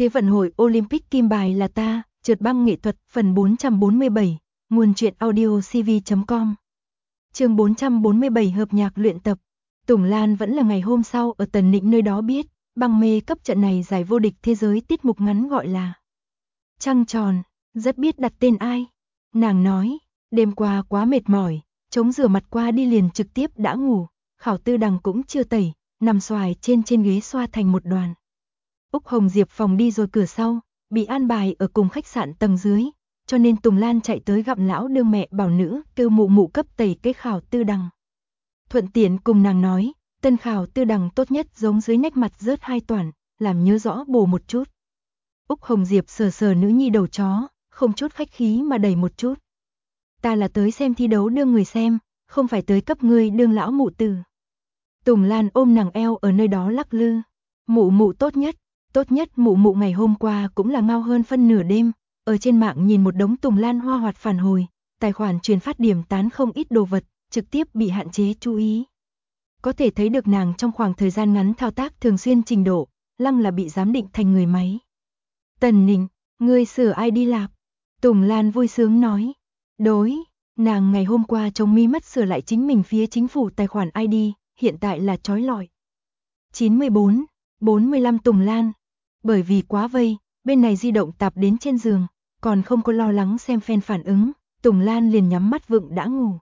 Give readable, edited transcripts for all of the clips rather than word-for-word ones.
Thế vận hội Olympic kim bài là ta, trượt băng nghệ thuật phần 447, nguồn truyện audio cv.com. Chương 447 hợp nhạc luyện tập. Tùng Lan vẫn là ngày hôm sau ở Tần Nịnh nơi đó biết, băng mê cấp trận này giải vô địch thế giới tiết mục ngắn gọi là Trăng tròn, rất biết đặt tên ai. Nàng nói, đêm qua quá mệt mỏi, chống rửa mặt qua đi liền trực tiếp đã ngủ, Khảo Tư Đằng cũng chưa tẩy, nằm xoài trên ghế xoa thành một đoàn. Úc Hồng Diệp phòng đi rồi cửa sau, bị an bài ở cùng khách sạn tầng dưới, cho nên Tùng Lan chạy tới gặp lão đương mẹ bảo nữ kêu mụ mụ cấp tẩy cái Khảo Tư Đằng. Thuận tiện cùng nàng nói, tân Khảo Tư Đằng tốt nhất giống dưới nách mặt rớt 2 toản, làm nhớ rõ bổ một chút. Úc Hồng Diệp sờ sờ nữ nhi đầu chó, không chút khách khí mà đẩy một chút. Ta là tới xem thi đấu đương người xem, không phải tới cấp ngươi đương lão mụ tử. Tùng Lan ôm nàng eo ở nơi đó lắc lư. Mụ mụ tốt nhất mụ mụ ngày hôm qua cũng là ngao hơn phân nửa đêm, ở trên mạng nhìn một đống Tùng Lan hoa hoạt phản hồi, tài khoản truyền phát điểm tán không ít đồ vật, trực tiếp bị hạn chế chú ý. Có thể thấy được nàng trong khoảng thời gian ngắn thao tác thường xuyên trình độ, lăng là bị giám định thành người máy. Tần Nịnh, ngươi sửa ID lạp. Tùng Lan vui sướng nói. Đối, nàng ngày hôm qua chống mi mắt sửa lại chính mình phía chính phủ tài khoản ID, hiện tại là chói lọi. 94, 45 Tùng Lan. Bởi vì quá vây, bên này di động tạp đến trên giường, còn không có lo lắng xem fan phản ứng, Tùng Lan liền nhắm mắt vựng đã ngủ.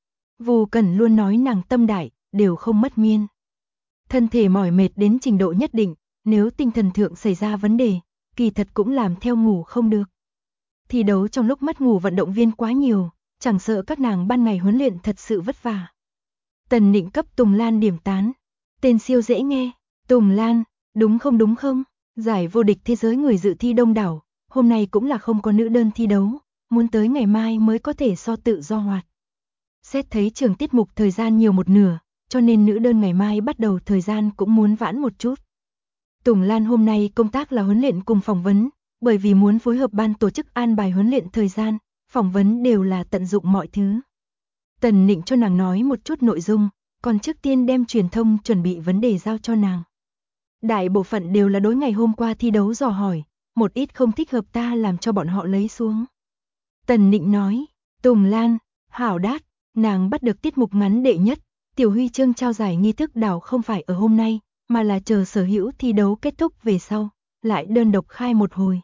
Vù Cẩn luôn nói nàng tâm đại, đều không mất miên. Thân thể mỏi mệt đến trình độ nhất định, nếu tinh thần thượng xảy ra vấn đề, kỳ thật cũng làm theo ngủ không được. Thi đấu trong lúc mất ngủ vận động viên quá nhiều, chẳng sợ các nàng ban ngày huấn luyện thật sự vất vả. Tần Nịnh cấp Tùng Lan điểm tán. Tên siêu dễ nghe. Tùng Lan, đúng không? Giải vô địch thế giới người dự thi đông đảo, hôm nay cũng là không có nữ đơn thi đấu, muốn tới ngày mai mới có thể so tự do hoạt. Xét thấy trường tiết mục thời gian nhiều một nửa, cho nên nữ đơn ngày mai bắt đầu thời gian cũng muốn vãn một chút. Tùng Lan hôm nay công tác là huấn luyện cùng phỏng vấn, bởi vì muốn phối hợp ban tổ chức an bài huấn luyện thời gian, phỏng vấn đều là tận dụng mọi thứ. Tần Nịnh cho nàng nói một chút nội dung, còn trước tiên đem truyền thông chuẩn bị vấn đề giao cho nàng. Đại bộ phận đều là đối ngày hôm qua thi đấu dò hỏi, một ít không thích hợp ta làm cho bọn họ lấy xuống. Tần Nịnh nói, Tùng Lan, hảo đát, nàng bắt được tiết mục ngắn đệ nhất, tiểu huy chương trao giải nghi thức đảo không phải ở hôm nay, mà là chờ sở hữu thi đấu kết thúc về sau, lại đơn độc khai một hồi.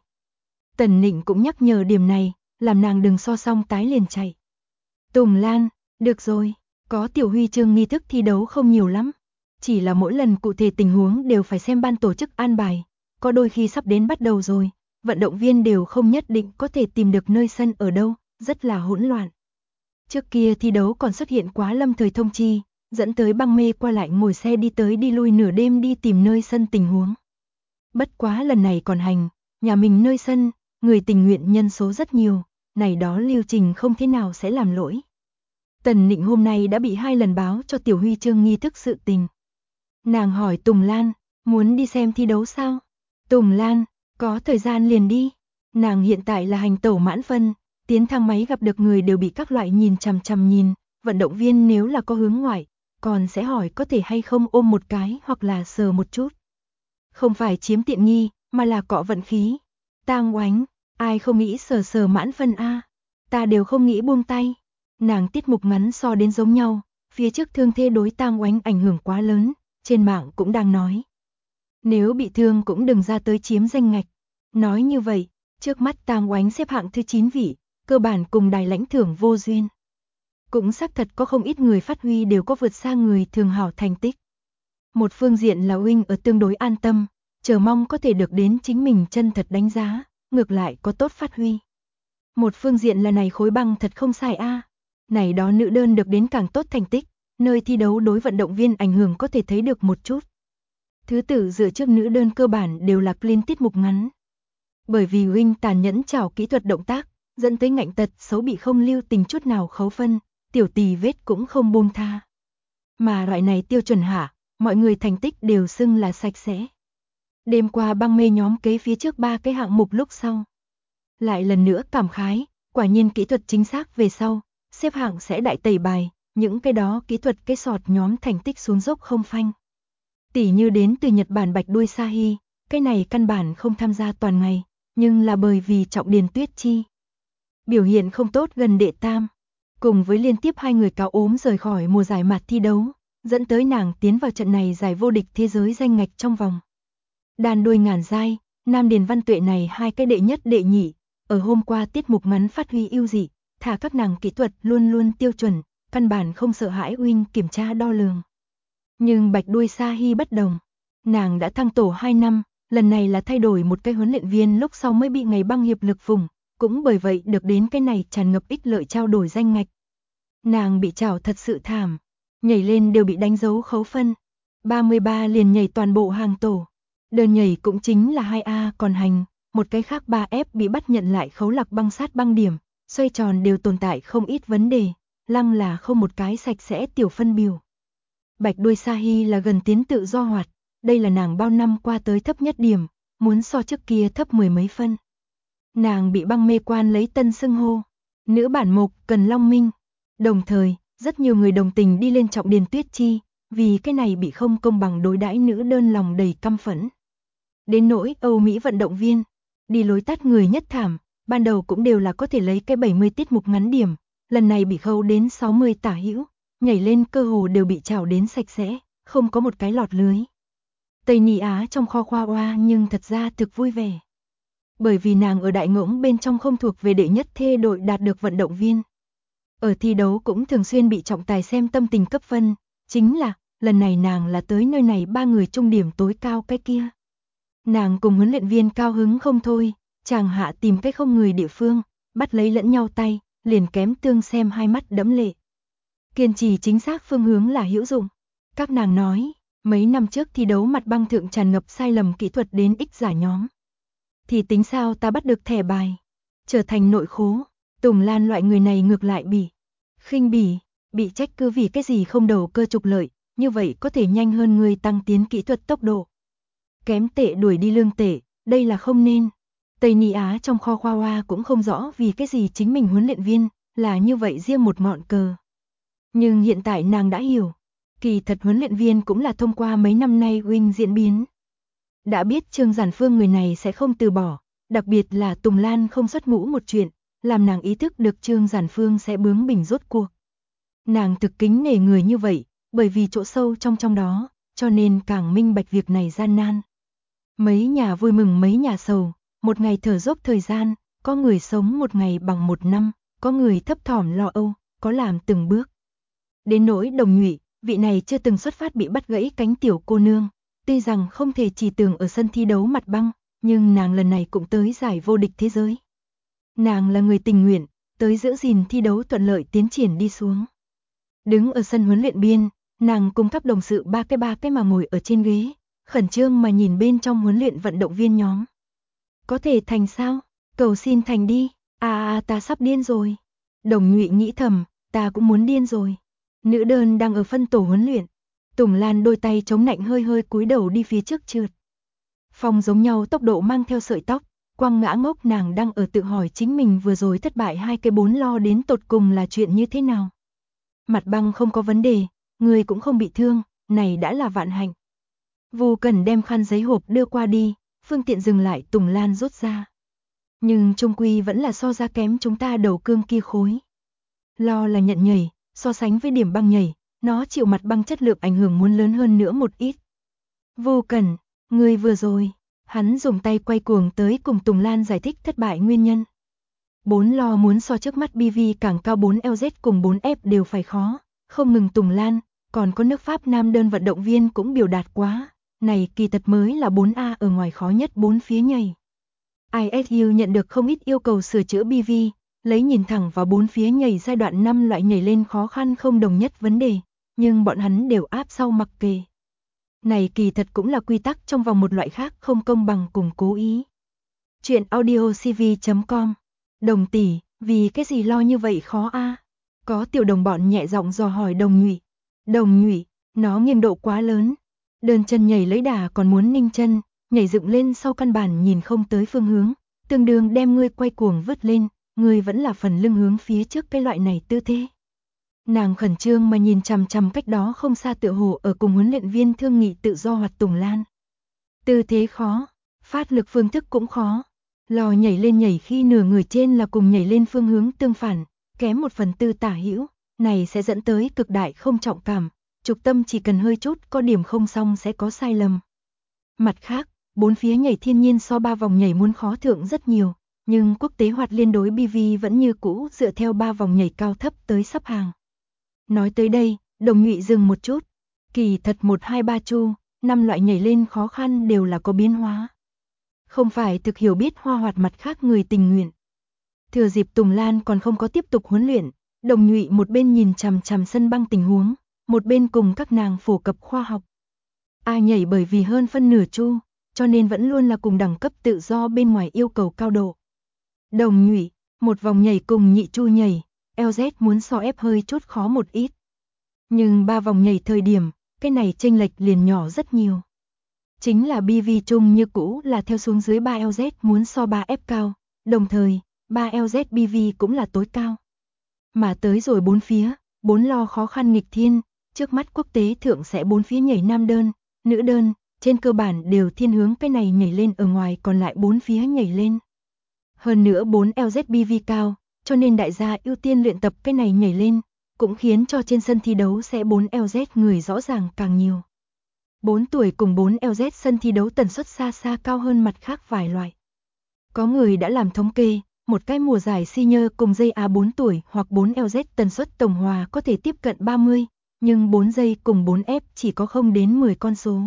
Tần Nịnh cũng nhắc nhở điểm này, làm nàng đừng so xong tái liền chạy. Tùng Lan, được rồi, có tiểu huy chương nghi thức thi đấu không nhiều lắm. Chỉ là mỗi lần cụ thể tình huống đều phải xem ban tổ chức an bài, có đôi khi sắp đến bắt đầu rồi, vận động viên đều không nhất định có thể tìm được nơi sân ở đâu, rất là hỗn loạn. Trước kia thi đấu còn xuất hiện quá lâm thời thông chi, dẫn tới băng mê qua lại ngồi xe đi tới đi lui nửa đêm đi tìm nơi sân tình huống. Bất quá lần này còn hành, nhà mình nơi sân, người tình nguyện nhân số rất nhiều, này đó lưu trình không thế nào sẽ làm lỗi. Tần Nịnh hôm nay đã bị 2 lần báo cho tiểu huy chương nghi thức sự tình. Nàng hỏi Tùng Lan, muốn đi xem thi đấu sao? Tùng Lan, có thời gian liền đi. Nàng hiện tại là hành tẩu mãn phân, tiến thang máy gặp được người đều bị các loại nhìn chằm chằm nhìn, vận động viên nếu là có hướng ngoại, còn sẽ hỏi có thể hay không ôm một cái hoặc là sờ một chút. Không phải chiếm tiện nghi, mà là cọ vận khí. Tang Oánh, ai không nghĩ sờ sờ mãn phân a? Ta đều không nghĩ buông tay. Nàng tiết mục ngắn so đến giống nhau, phía trước thương thế đối Tang Oánh ảnh hưởng quá lớn. Trên mạng cũng đang nói, nếu bị thương cũng đừng ra tới chiếm danh ngạch. Nói như vậy, trước mắt Tang Oánh xếp hạng thứ 9 vị, cơ bản cùng đài lãnh thưởng vô duyên. Cũng xác thật có không ít người phát huy đều có vượt xa người thường hảo thành tích. Một phương diện là huynh ở tương đối an tâm, chờ mong có thể được đến chính mình chân thật đánh giá, ngược lại có tốt phát huy. Một phương diện là này khối băng thật không sai a, này đó nữ đơn được đến càng tốt thành tích. Nơi thi đấu đối vận động viên ảnh hưởng có thể thấy được một chút. Thứ tự dựa trước nữ đơn cơ bản đều là clean tiết mục ngắn. Bởi vì huynh tàn nhẫn trảo kỹ thuật động tác, dẫn tới ngạnh tật xấu bị không lưu tình chút nào khấu phân, tiểu tì vết cũng không buông tha. Mà loại này tiêu chuẩn hạ, mọi người thành tích đều xưng là sạch sẽ. Đêm qua băng mê nhóm kế phía trước 3 cái hạng mục lúc sau. Lại lần nữa cảm khái, quả nhiên kỹ thuật chính xác về sau, xếp hạng sẽ đại tẩy bài. Những cái đó kỹ thuật cái sọt nhóm thành tích xuống dốc không phanh. Tỷ như đến từ Nhật Bản bạch đuôi Sahi, cái này căn bản không tham gia toàn ngày, nhưng là bởi vì Trọng Điền Tuyết Chi biểu hiện không tốt gần đệ tam, cùng với liên tiếp 2 người cáo ốm rời khỏi mùa giải mạt thi đấu, dẫn tới nàng tiến vào trận này giải vô địch thế giới danh ngạch trong vòng. Đàn đuôi ngàn giai, Nam Điền Văn Tuệ này 2 cái đệ nhất đệ nhị, ở hôm qua tiết mục ngắn phát huy ưu dị, thả các nàng kỹ thuật luôn luôn tiêu chuẩn, căn bản không sợ hãi huynh kiểm tra đo lường. Nhưng bạch đuôi Sa Hy bất đồng, nàng đã thăng tổ 2 năm, lần này là thay đổi một cái huấn luyện viên lúc sau mới bị ngày băng hiệp lực vùng, cũng bởi vậy được đến cái này tràn ngập ích lợi trao đổi danh ngạch. Nàng bị trảo thật sự thảm, nhảy lên đều bị đánh dấu khấu phân, 33 liền nhảy toàn bộ hàng tổ. Đơn nhảy cũng chính là 2A còn hành, một cái khác 3F bị bắt nhận lại khấu lạc băng sát băng điểm, xoay tròn đều tồn tại không ít vấn đề, lăng là không một cái sạch sẽ tiểu phân biểu. Bạch đuôi Sa Hy là gần tiến tự do hoạt, đây là nàng bao năm qua tới thấp nhất điểm, muốn so trước kia thấp 10 mấy phân. Nàng bị băng mê quan lấy tân xưng hô, nữ bản mục Cần Long Minh. Đồng thời, rất nhiều người đồng tình đi lên Trọng Điền Tuyết Chi, vì cái này bị không công bằng đối đãi nữ đơn lòng đầy căm phẫn. Đến nỗi Âu Mỹ vận động viên, đi lối tắt người nhất thảm, ban đầu cũng đều là có thể lấy cái 70 tiết mục ngắn điểm, lần này bị khâu đến 60 tả hữu, nhảy lên cơ hồ đều bị trảo đến sạch sẽ, không có một cái lọt lưới. Tây Ni Á trong kho khoa oa nhưng thật ra thực vui vẻ. Bởi vì nàng ở đại ngỗng bên trong không thuộc về đệ nhất thê đội đạt được vận động viên. Ở thi đấu cũng thường xuyên bị trọng tài xem tâm tình cấp phân, chính là, lần này nàng là tới nơi này 3 người trung điểm tối cao cái kia. Nàng cùng huấn luyện viên cao hứng không thôi, chàng hạ tìm cách không người địa phương, bắt lấy lẫn nhau tay, liền kém tương xem hai mắt đẫm lệ. Kiên trì chính xác phương hướng là hữu dụng. Các nàng nói, mấy năm trước thi đấu mặt băng thượng tràn ngập sai lầm kỹ thuật đến ích giả nhóm. Thì tính sao ta bắt được thẻ bài, trở thành nội khố. Tùng Lan loại người này ngược lại khinh bỉ, bị trách cứ vì cái gì không đầu cơ trục lợi, như vậy có thể nhanh hơn người tăng tiến kỹ thuật tốc độ. Kém tệ đuổi đi lương tệ, đây là không nên. Tây Ni Á trong kho khoa hoa cũng không rõ vì cái gì chính mình huấn luyện viên là như vậy riêng một ngọn cờ. Nhưng hiện tại nàng đã hiểu, kỳ thật huấn luyện viên cũng là thông qua mấy năm nay huynh diễn biến. Đã biết Trương Giản Phương người này sẽ không từ bỏ, đặc biệt là Tùng Lan không xuất ngũ một chuyện, làm nàng ý thức được Trương Giản Phương sẽ bướng bỉnh rốt cuộc. Nàng thực kính nể người như vậy, bởi vì chỗ sâu trong đó, cho nên càng minh bạch việc này gian nan. Mấy nhà vui mừng mấy nhà sầu, một ngày thở dốc thời gian, có người sống một ngày bằng một năm, có người thấp thỏm lo âu, có làm từng bước. Đến nỗi Đồng Nhụy, vị này chưa từng xuất phát bị bắt gãy cánh tiểu cô nương, tuy rằng không thể chỉ tưởng ở sân thi đấu mặt băng, nhưng nàng lần này cũng tới giải vô địch thế giới. Nàng là người tình nguyện, tới giữ gìn thi đấu thuận lợi tiến triển đi xuống. Đứng ở sân huấn luyện biên, nàng cùng các đồng sự ba cái mà ngồi ở trên ghế, khẩn trương mà nhìn bên trong huấn luyện vận động viên nhóm. Có thể thành sao? Cầu xin thành đi. Ta sắp điên rồi. Đồng Nhụy nghĩ thầm, ta cũng muốn điên rồi. Nữ đơn đang ở phân tổ huấn luyện. Tùng Lan đôi tay chống nạnh hơi hơi cúi đầu đi phía trước trượt. Phong giống nhau tốc độ mang theo sợi tóc, quăng ngã ngốc nàng đang ở tự hỏi chính mình vừa rồi thất bại 2 cái 4 lo đến tột cùng là chuyện như thế nào. Mặt băng không có vấn đề, người cũng không bị thương, này đã là vạn hạnh. Vu Cần đem khăn giấy hộp đưa qua đi, phương tiện dừng lại Tùng Lan rút ra. Nhưng trung quy vẫn là so ra kém chúng ta đầu cương kia khối. Lo là nhận nhảy, so sánh với điểm băng nhảy, nó chịu mặt băng chất lượng ảnh hưởng muốn lớn hơn nữa một ít. Vu Cần, người vừa rồi, hắn dùng tay quay cuồng tới cùng Tùng Lan giải thích thất bại nguyên nhân. 4 lo muốn so trước mắt BV càng cao 4 LZ cùng 4F đều phải khó, không ngừng Tùng Lan, còn có nước Pháp nam đơn vận động viên cũng biểu đạt quá, này kỳ thật mới là 4A ở ngoài khó nhất 4 phía nhảy. ISU nhận được không ít yêu cầu sửa chữa BV, lấy nhìn thẳng vào 4 phía nhảy giai đoạn 5 loại nhảy lên khó khăn không đồng nhất vấn đề, nhưng bọn hắn đều áp sau mặc kệ. Này kỳ thật cũng là quy tắc trong vòng một loại khác không công bằng cùng cố ý. Chuyện audiocv.com. Đồng tỷ, vì cái gì lo như vậy khó a? Có tiểu đồng bọn nhẹ giọng dò hỏi Đồng Nhụy. Đồng Nhụy, nó nghiêng độ quá lớn. Đơn chân nhảy lấy đà còn muốn ninh chân, nhảy dựng lên sau căn bản nhìn không tới phương hướng, tương đương đem ngươi quay cuồng vứt lên, ngươi vẫn là phần lưng hướng phía trước cái loại này tư thế. Nàng khẩn trương mà nhìn chằm chằm cách đó không xa tựa hồ ở cùng huấn luyện viên thương nghị tự do hoạt Tùng Lan. Tư thế khó, Phát lực phương thức cũng khó. Lò nhảy lên nhảy khi nửa người trên là cùng nhảy lên phương hướng tương phản, kém 1/4 tả hữu, này sẽ dẫn tới cực đại không trọng cảm, trục tâm chỉ cần hơi chút có điểm không xong sẽ có sai lầm. Mặt khác, 4 phía nhảy thiên nhiên so 3 vòng nhảy muốn khó thượng rất nhiều, nhưng quốc tế hoạt liên đối BV vẫn như cũ dựa theo 3 vòng nhảy cao thấp tới sắp hàng. Nói tới đây, Đồng Nhụy dừng một chút. Kỳ thật 1 2 3 chu, 5 loại nhảy lên khó khăn đều là có biến hóa. Không phải thực hiểu biết Hoa Hoạt mặt khác người tình nguyện. Thừa dịp Tùng Lan còn không có tiếp tục huấn luyện, Đồng Nhụy một bên nhìn chằm chằm sân băng tình huống, một bên cùng các nàng phổ cập khoa học. Ai nhảy bởi vì hơn phân nửa chu, cho nên vẫn luôn là cùng đẳng cấp tự do bên ngoài yêu cầu cao độ. Đồng Nhụy, một vòng nhảy cùng nhị chu nhảy, LZ muốn so ép hơi chút khó một ít. Nhưng 3 vòng nhảy thời điểm, cái này chênh lệch liền nhỏ rất nhiều. Chính là BV chung như cũ là theo xuống dưới 3 LZ muốn so 3F cao, đồng thời, 3 LZ BV cũng là tối cao. Mà tới rồi 4 phía, 4 lo khó khăn nghịch thiên, trước mắt quốc tế thượng sẽ 4 phía nhảy nam đơn, nữ đơn, trên cơ bản đều thiên hướng cái này nhảy lên ở ngoài còn lại 4 phía nhảy lên. Hơn nữa 4 LZ BV cao, cho nên đại gia ưu tiên luyện tập cái này nhảy lên, cũng khiến cho trên sân thi đấu sẽ 4 LZ người rõ ràng càng nhiều. 4 tuổi cùng 4 LZ sân thi đấu tần suất xa xa cao hơn mặt khác vài loại. Có người đã làm thống kê, một cái mùa giải senior cùng dây A 4 tuổi hoặc 4 LZ tần suất tổng hòa có thể tiếp cận 30, nhưng 4 dây cùng 4F chỉ có không đến 10 con số.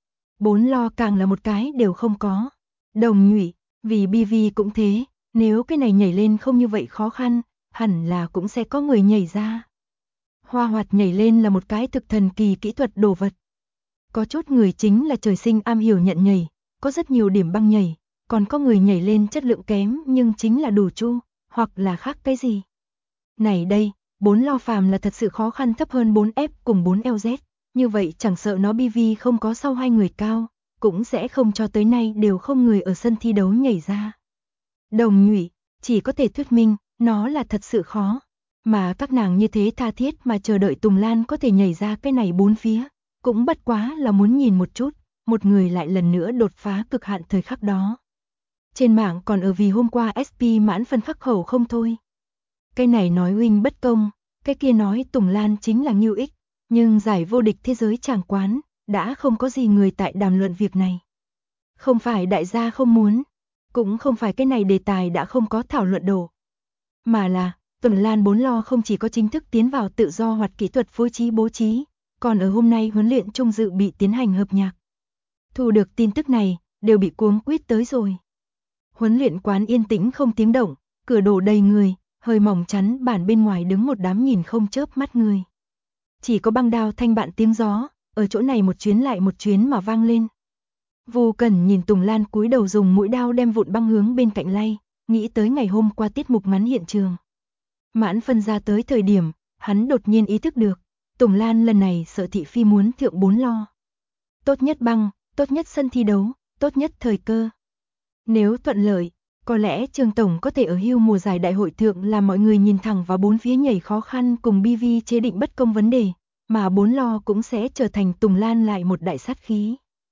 4 lo càng là một cái đều không có. Đồng Nhụy, vì BV cũng thế, nếu cái này nhảy lên không như vậy khó khăn, hẳn là cũng sẽ có người nhảy ra. Hoa Hoạt nhảy lên là một cái thực thần kỳ kỹ thuật đồ vật. Có chút người chính là trời sinh am hiểu nhận nhảy, có rất nhiều điểm băng nhảy, còn có người nhảy lên chất lượng kém nhưng chính là đủ chu, hoặc là khác cái gì. Này đây, 4 lo phàm là thật sự khó khăn thấp hơn 4F cùng 4 LZ, như vậy chẳng sợ nó BV không có sau hai người cao, cũng sẽ không cho tới nay đều không người ở sân thi đấu nhảy ra. Đồng Nhụy, chỉ có thể thuyết minh, nó là thật sự khó, mà các nàng như thế tha thiết mà chờ đợi Tùng Lan có thể nhảy ra cái này 4 phía, cũng bất quá là muốn nhìn một chút, một người lại lần nữa đột phá cực hạn thời khắc đó. Trên mạng còn ở vì hôm qua SP mãn phân khắc khẩu không thôi. Cái này nói huynh bất công, cái kia nói Tùng Lan chính là nghiêu ích, nhưng giải vô địch thế giới chàng quán, đã không có gì người tại đàm luận việc này. Không phải đại gia không muốn, cũng không phải cái này đề tài đã không có thảo luận độ, mà là Tùng Lan 4 lo không chỉ có chính thức tiến vào tự do hoặc kỹ thuật phối trí bố trí, còn ở hôm nay huấn luyện chung dự bị tiến hành hợp nhạc. Thu được tin tức này, đều bị cuống quýt tới rồi. Huấn luyện quán yên tĩnh không tiếng động, cửa đổ đầy người, hơi mỏng chắn bản bên ngoài đứng một đám nhìn không chớp mắt người. Chỉ có băng đao thanh bạn tiếng gió, ở chỗ này một chuyến lại một chuyến mà vang lên. Vô Cẩn nhìn Tùng Lan cúi đầu dùng mũi đao đem vụn băng hướng bên cạnh lay, nghĩ tới ngày hôm qua tiết mục ngắn hiện trường. Mãn phân ra tới thời điểm, hắn đột nhiên ý thức được, Tùng Lan lần này sợ thị phi muốn thượng 4 lo. Tốt nhất băng, tốt nhất sân thi đấu, tốt nhất thời cơ. Nếu thuận lợi, có lẽ Trương Tổng có thể ở hưu mùa giải đại hội thượng làm mọi người nhìn thẳng vào 4 phía nhảy khó khăn cùng BV chế định bất công vấn đề, mà 4 lo cũng sẽ trở thành Tùng Lan lại một đại sát khí.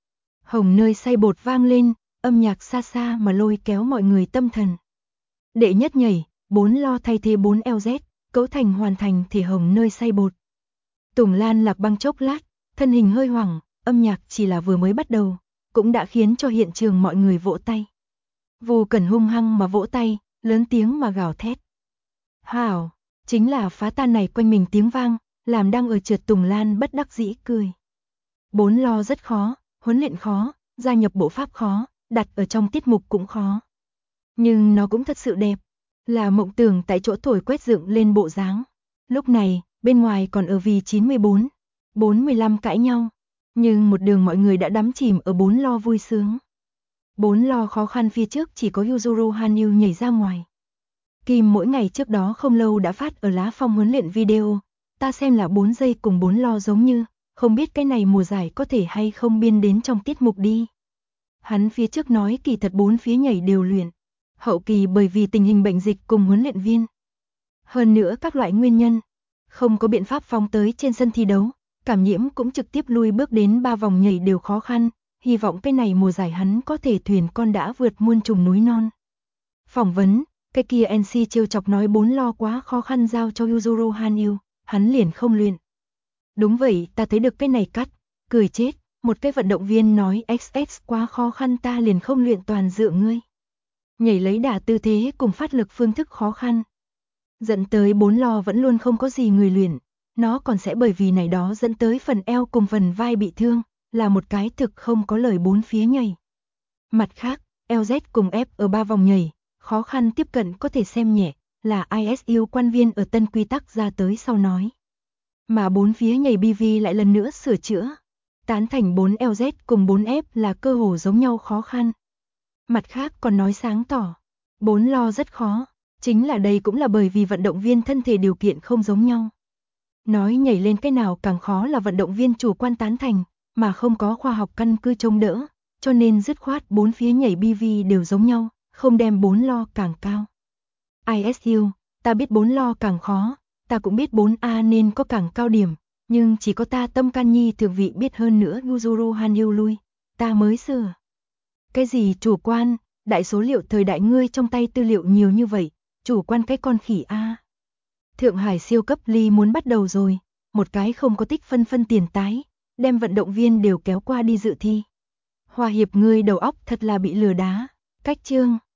Hồng nơi xay bột vang lên, âm nhạc xa xa mà lôi kéo mọi người tâm thần. Đệ nhất nhảy, 4 lo thay thế 4 LZ, cấu thành hoàn thành thể hồng nơi xay bột. Tùng Lan lạc băng chốc lát, thân hình hơi hoảng, âm nhạc chỉ là vừa mới bắt đầu, cũng đã khiến cho hiện trường mọi người vỗ tay. Vô Cẩn hung hăng mà vỗ tay, lớn tiếng mà gào thét. Hảo, chính là phá tan này quanh mình tiếng vang, làm đang ở trượt Tùng Lan bất đắc dĩ cười. 4 lo rất khó, huấn luyện khó, gia nhập bộ pháp khó, đặt ở trong tiết mục cũng khó. Nhưng nó cũng thật sự đẹp, là mộng tưởng tại chỗ thổi quét dựng lên bộ dáng. Lúc này, bên ngoài còn ở vì 94, 415 cãi nhau, nhưng một đường mọi người đã đắm chìm ở 4 lo vui sướng. 4 lo khó khăn phía trước chỉ có Yuzuru Hanyu nhảy ra ngoài. Kim mỗi ngày trước đó không lâu đã phát ở lá phong huấn luyện video, ta xem là 4 giây cùng 4 lo giống như, không biết cái này mùa giải có thể hay không biên đến trong tiết mục đi. Hắn phía trước nói kỳ thật 4 phía nhảy đều luyện, hậu kỳ bởi vì tình hình bệnh dịch cùng huấn luyện viên. Hơn nữa các loại nguyên nhân, không có biện pháp phóng tới trên sân thi đấu, cảm nhiễm cũng trực tiếp lui bước đến 3 vòng nhảy đều khó khăn, hy vọng cái này mùa giải hắn có thể thuyền con đã vượt muôn trùng núi non. Phỏng vấn, cái kia NC trêu chọc nói 4 lo quá khó khăn giao cho Yuzuru Hanyu, hắn liền không luyện. Đúng vậy, ta thấy được cái này cắt, cười chết, một cái vận động viên nói XX quá khó khăn ta liền không luyện toàn dựa ngươi. Nhảy lấy đà tư thế cùng phát lực phương thức khó khăn. Dẫn tới 4 lo vẫn luôn không có gì người luyện, nó còn sẽ bởi vì này đó dẫn tới phần eo cùng phần vai bị thương, là một cái thực không có lời 4 phía nhảy. Mặt khác, LZ cùng F ở 3 vòng nhảy, khó khăn tiếp cận có thể xem nhẹ, là ISU quan viên ở tân quy tắc ra tới sau nói. Mà 4 phía nhảy BV lại lần nữa sửa chữa, tán thành 4 LZ cùng 4 F là cơ hồ giống nhau khó khăn. Mặt khác còn nói sáng tỏ, 4 lo rất khó, chính là đây cũng là bởi vì vận động viên thân thể điều kiện không giống nhau. Nói nhảy lên cái nào càng khó là vận động viên chủ quan tán thành, mà không có khoa học căn cứ chống đỡ, cho nên dứt khoát 4 phía nhảy BV đều giống nhau, không đem 4 lo càng cao. ISU, ta biết 4 lo càng khó, ta cũng biết 4A nên có càng cao điểm, nhưng chỉ có ta Tâm Can Nhi thượng vị biết hơn nữa Yuzuru Hanyu lui, ta mới sửa. Cái gì chủ quan, đại số liệu thời đại ngươi trong tay tư liệu nhiều như vậy, chủ quan cái con khỉ A. Thượng Hải siêu cấp ly muốn bắt đầu rồi, một cái không có tích phân tiền tái, đem vận động viên đều kéo qua đi dự thi. Hòa hiệp ngươi đầu óc thật là bị lừa đá, cách chương.